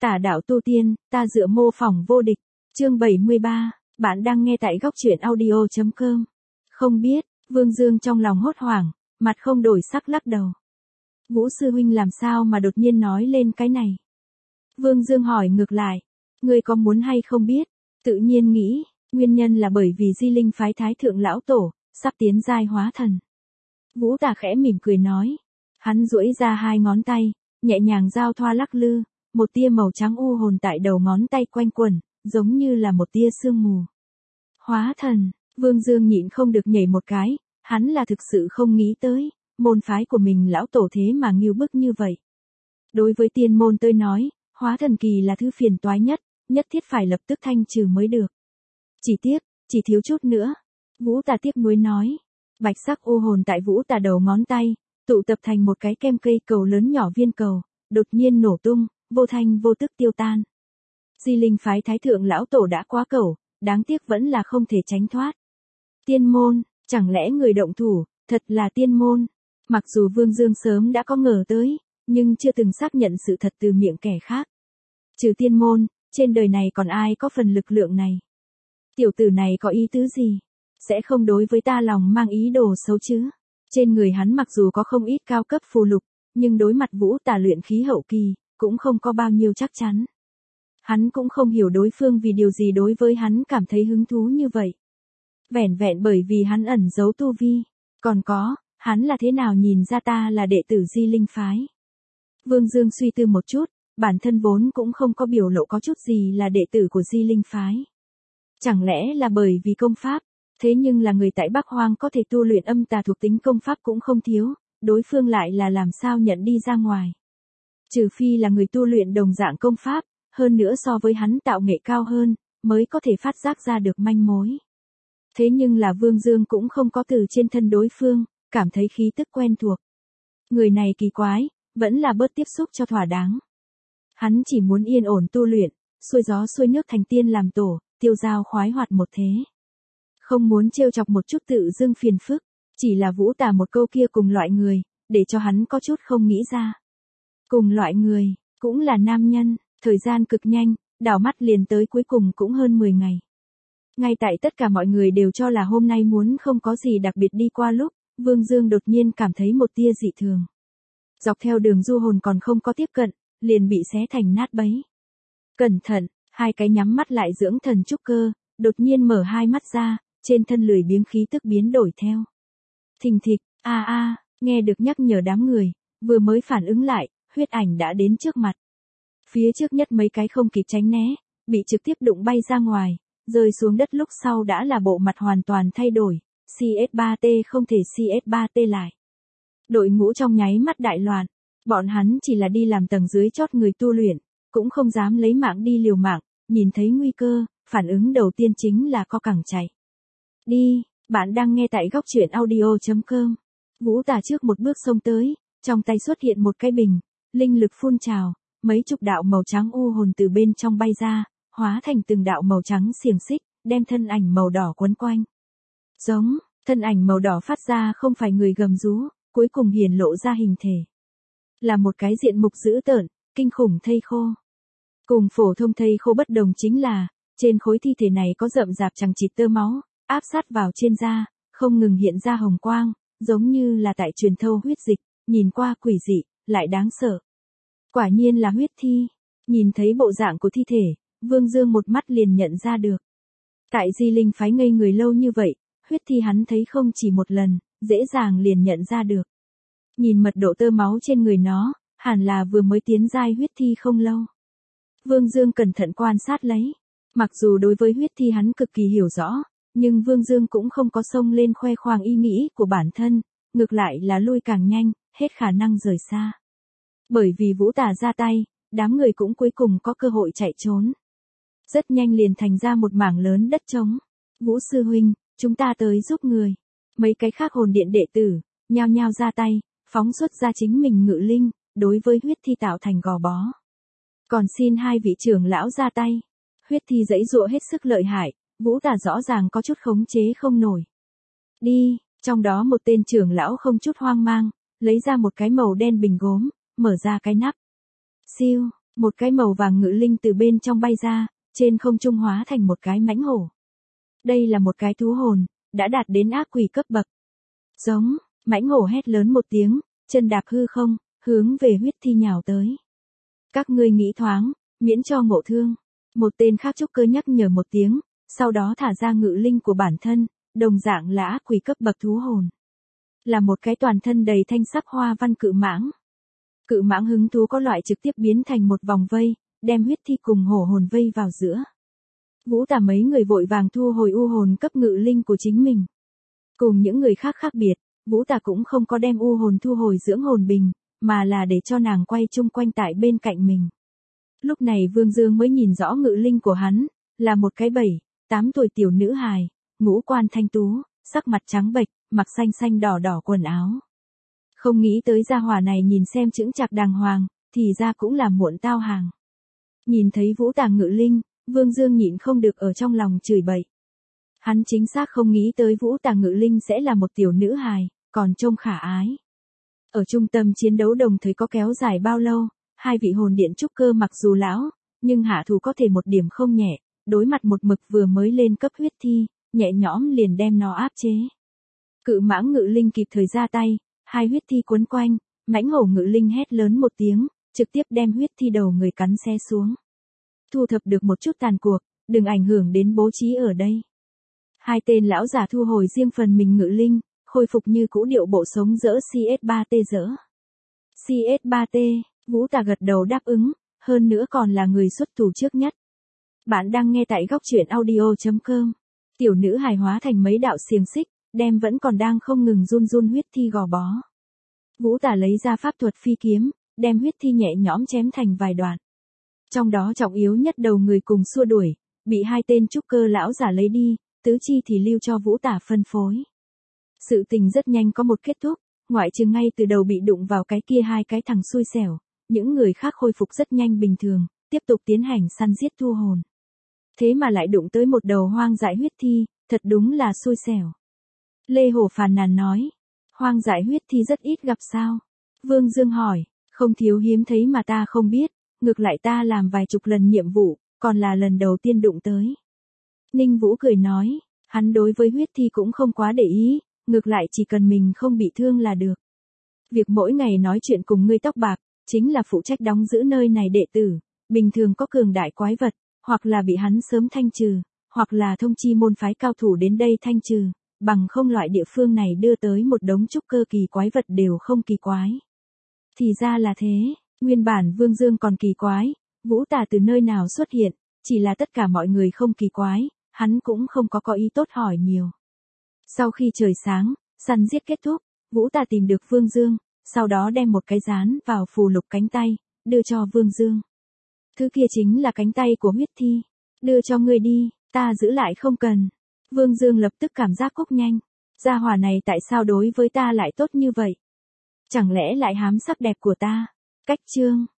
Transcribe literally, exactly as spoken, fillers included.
Tà đạo tu tiên, ta dựa mô phỏng vô địch. Chương bảy mươi ba, bạn đang nghe tại góc truyện audio chấm com. Không biết, Vương Dương trong lòng hốt hoảng, mặt không đổi sắc lắc đầu. Vũ sư huynh làm sao mà đột nhiên nói lên cái này? Vương Dương hỏi ngược lại, ngươi có muốn hay không biết? Tự nhiên nghĩ, nguyên nhân là bởi vì Di Linh phái Thái thượng lão tổ sắp tiến giai hóa thần. Vũ Tà khẽ mỉm cười nói, hắn duỗi ra hai ngón tay, nhẹ nhàng giao thoa lắc lư, một tia màu trắng u hồn tại đầu ngón tay quanh quẩn, giống như là một tia sương mù. Hóa thần, Vương Dương nhịn không được nhảy một cái, hắn là thực sự không nghĩ tới, môn phái của mình lão tổ thế mà nghêu bức như vậy. Đối với tiên môn tôi nói, hóa thần kỳ là thứ phiền toái nhất, nhất thiết phải lập tức thanh trừ mới được. Chỉ tiếc, chỉ thiếu chút nữa. Vũ Tà tiếc nuối nói, bạch sắc u hồn tại Vũ Tà đầu ngón tay, tụ tập thành một cái kem cây cầu lớn nhỏ viên cầu, đột nhiên nổ tung, vô thanh vô tức tiêu tan. Di Linh phái Thái thượng lão tổ đã quá cẩu, đáng tiếc vẫn là không thể tránh thoát. Tiên môn, chẳng lẽ người động thủ, thật là tiên môn? Mặc dù Vương Dương sớm đã có ngờ tới, nhưng chưa từng xác nhận sự thật từ miệng kẻ khác. Trừ tiên môn, trên đời này còn ai có phần lực lượng này? Tiểu tử này có ý tứ gì? Sẽ không đối với ta lòng mang ý đồ xấu chứ? Trên người hắn mặc dù có không ít cao cấp phù lục, nhưng đối mặt Vũ Tà luyện khí hậu kỳ, cũng không có bao nhiêu chắc chắn. Hắn cũng không hiểu đối phương vì điều gì đối với hắn cảm thấy hứng thú như vậy. Vẻn vẹn bởi vì hắn ẩn giấu tu vi. Còn có, hắn là thế nào nhìn ra ta là đệ tử Di Linh phái? Vương Dương suy tư một chút, bản thân vốn cũng không có biểu lộ có chút gì là đệ tử của Di Linh phái. Chẳng lẽ là bởi vì công pháp? Thế nhưng là người tại Bắc Hoang có thể tu luyện âm tà thuộc tính công pháp cũng không thiếu, đối phương lại là làm sao nhận đi ra ngoài. Trừ phi là người tu luyện đồng dạng công pháp, hơn nữa so với hắn tạo nghệ cao hơn, mới có thể phát giác ra được manh mối. Thế nhưng là Vương Dương cũng không có từ trên thân đối phương, cảm thấy khí tức quen thuộc. Người này kỳ quái, vẫn là bớt tiếp xúc cho thỏa đáng. Hắn chỉ muốn yên ổn tu luyện, xuôi gió xuôi nước thành tiên làm tổ, tiêu dao khoái hoạt một thế. Không muốn trêu chọc một chút tự dưng phiền phức, chỉ là Vũ Tà một câu kia cùng loại người, để cho hắn có chút không nghĩ ra. Cùng loại người, cũng là nam nhân, thời gian cực nhanh, đảo mắt liền tới cuối cùng cũng hơn mười ngày. Ngay tại tất cả mọi người đều cho là hôm nay muốn không có gì đặc biệt đi qua lúc, Vương Dương đột nhiên cảm thấy một tia dị thường. Dọc theo đường du hồn còn không có tiếp cận, liền bị xé thành nát bấy. Cẩn thận, hai cái nhắm mắt lại dưỡng thần trúc cơ, đột nhiên mở hai mắt ra, trên thân lười biếng khí tức biến đổi theo. Thình thịch, a a, nghe được nhắc nhở đám người, vừa mới phản ứng lại, huyết ảnh đã đến trước mặt. Phía trước nhất mấy cái không kịp tránh né, bị trực tiếp đụng bay ra ngoài, rơi xuống đất lúc sau đã là bộ mặt hoàn toàn thay đổi, xê ét ba tê không thể xê ét ba tê lại. Đội ngũ trong nháy mắt đại loạn, bọn hắn chỉ là đi làm tầng dưới chót người tu luyện, cũng không dám lấy mạng đi liều mạng, nhìn thấy nguy cơ, phản ứng đầu tiên chính là co cẳng chạy. Đi, bạn đang nghe tại góc truyện audio chấm com. Vũ Tà trước một bước xông tới, trong tay xuất hiện một cái bình, linh lực phun trào, mấy chục đạo màu trắng u hồn từ bên trong bay ra, hóa thành từng đạo màu trắng xiềng xích, đem thân ảnh màu đỏ quấn quanh. Giống, thân ảnh màu đỏ phát ra không phải người gầm rú, cuối cùng hiển lộ ra hình thể. Là một cái diện mục dữ tợn, kinh khủng thây khô. Cùng phổ thông thây khô bất đồng chính là, trên khối thi thể này có rậm rạp chằng chịt tơ máu, áp sát vào trên da, không ngừng hiện ra hồng quang, giống như là tại truyền thâu huyết dịch, nhìn qua quỷ dị, lại đáng sợ. Quả nhiên là huyết thi, nhìn thấy bộ dạng của thi thể, Vương Dương một mắt liền nhận ra được. Tại Di Linh phái ngây người lâu như vậy, huyết thi hắn thấy không chỉ một lần, dễ dàng liền nhận ra được. Nhìn mật độ tơ máu trên người nó, hẳn là vừa mới tiến giai huyết thi không lâu. Vương Dương cẩn thận quan sát lấy. Mặc dù đối với huyết thi hắn cực kỳ hiểu rõ, nhưng Vương Dương cũng không có xông lên khoe khoang ý nghĩ của bản thân, ngược lại là lui càng nhanh, hết khả năng rời xa. Bởi vì Vũ Tà ra tay, đám người cũng cuối cùng có cơ hội chạy trốn. Rất nhanh liền thành ra một mảng lớn đất trống. Vũ sư huynh, chúng ta tới giúp người. Mấy cái khác hồn điện đệ tử, nhao nhao ra tay, phóng xuất ra chính mình ngự linh, đối với huyết thi tạo thành gò bó. Còn xin hai vị trưởng lão ra tay. Huyết thi giãy giụa hết sức lợi hại, Vũ Tà rõ ràng có chút khống chế không nổi. Đi, trong đó một tên trưởng lão không chút hoang mang, lấy ra một cái màu đen bình gốm, mở ra cái nắp. Siêu, Một cái màu vàng ngự linh từ bên trong bay ra, trên không trung hóa thành một cái mãnh hổ. Đây là một cái thú hồn, đã đạt đến ác quỷ cấp bậc. Giống, mãnh hổ hét lớn một tiếng, chân đạp hư không, hướng về huyết thi nhào tới. Các ngươi nghĩ thoáng, miễn cho ngộ thương. Một tên khác trúc cơ nhắc nhở một tiếng, sau đó thả ra ngự linh của bản thân, đồng dạng là ác quỷ cấp bậc thú hồn. Là một cái toàn thân đầy thanh sắc hoa văn cự mãng. Cự mãng hứng thú có loại trực tiếp biến thành một vòng vây, đem huyết thi cùng hổ hồn vây vào giữa. Vũ Tà mấy người vội vàng thu hồi u hồn cấp ngự linh của chính mình. Cùng những người khác khác biệt, Vũ Tà cũng không có đem u hồn thu hồi dưỡng hồn bình, mà là để cho nàng quay chung quanh tại bên cạnh mình. Lúc này Vương Dương mới nhìn rõ ngự linh của hắn, là một cái bảy, tám tuổi tiểu nữ hài, ngũ quan thanh tú, sắc mặt trắng bệch, mặc xanh xanh đỏ đỏ quần áo. Không nghĩ tới gia hỏa này nhìn xem chững chạc đàng hoàng, thì ra cũng là muộn tao hàng. Nhìn thấy Vũ Tà ngự linh, Vương Dương nhịn không được ở trong lòng chửi bậy. Hắn chính xác không nghĩ tới Vũ Tà ngự linh sẽ là một tiểu nữ hài, còn trông khả ái. Ở trung tâm chiến đấu đồng thời có kéo dài bao lâu, hai vị hồn điện trúc cơ mặc dù lão, nhưng hạ thủ có thể một điểm không nhẹ, đối mặt một mực vừa mới lên cấp huyết thi, nhẹ nhõm liền đem nó áp chế. Cự mãng ngự linh kịp thời ra tay, hai huyết thi quấn quanh, mãnh hổ ngự linh hét lớn một tiếng, trực tiếp đem huyết thi đầu người cắn xé xuống. Thu thập được một chút tàn cuộc, đừng ảnh hưởng đến bố trí ở đây. Hai tên lão giả thu hồi riêng phần mình ngự linh, khôi phục như cũ điệu bộ sống dỡ xê ét ba tê dỡ. xê ét ba tê, Vũ Tà gật đầu đáp ứng, hơn nữa còn là người xuất thủ trước nhất. Bạn đang nghe tại góc truyện audio chấm com. Tiểu nữ hài hóa thành mấy đạo xiềng xích, đem vẫn còn đang không ngừng run run huyết thi gò bó. Vũ Tà lấy ra pháp thuật phi kiếm, đem huyết thi nhẹ nhõm chém thành vài đoạn. Trong đó trọng yếu nhất đầu người cùng xua đuổi, bị hai tên trúc cơ lão giả lấy đi, tứ chi thì lưu cho Vũ Tà phân phối. Sự tình rất nhanh có một kết thúc, ngoại trừ ngay từ đầu bị đụng vào cái kia hai cái thằng xui xẻo, những người khác khôi phục rất nhanh bình thường, tiếp tục tiến hành săn giết thu hồn. Thế mà lại đụng tới một đầu hoang dại huyết thi, thật đúng là xui xẻo. Lê Hổ phàn nàn nói, hoang dại huyết thi rất ít gặp sao? Vương Dương hỏi, không thiếu hiếm thấy mà ta không biết, ngược lại ta làm vài chục lần nhiệm vụ, còn là lần đầu tiên đụng tới. Ninh Vũ cười nói, hắn đối với huyết thi cũng không quá để ý, ngược lại chỉ cần mình không bị thương là được. Việc mỗi ngày nói chuyện cùng ngươi tóc bạc, chính là phụ trách đóng giữ nơi này đệ tử, bình thường có cường đại quái vật, hoặc là bị hắn sớm thanh trừ, hoặc là thông chi môn phái cao thủ đến đây thanh trừ, bằng không loại địa phương này đưa tới một đống trúc cơ kỳ quái vật đều không kỳ quái. Thì ra là thế, nguyên bản Vương Dương còn kỳ quái, Vũ Tà từ nơi nào xuất hiện, chỉ là tất cả mọi người không kỳ quái, hắn cũng không có có ý tốt hỏi nhiều. Sau khi trời sáng, săn giết kết thúc, Vũ Tà tìm được Vương Dương, sau đó đem một cái dán vào phù lục cánh tay, đưa cho Vương Dương. Thứ kia chính là cánh tay của huyết thi, đưa cho ngươi đi, ta giữ lại không cần. Vương Dương lập tức cảm giác cúc nhanh, gia hỏa này tại sao đối với ta lại tốt như vậy? Chẳng lẽ lại hám sắc đẹp của ta? Cách chương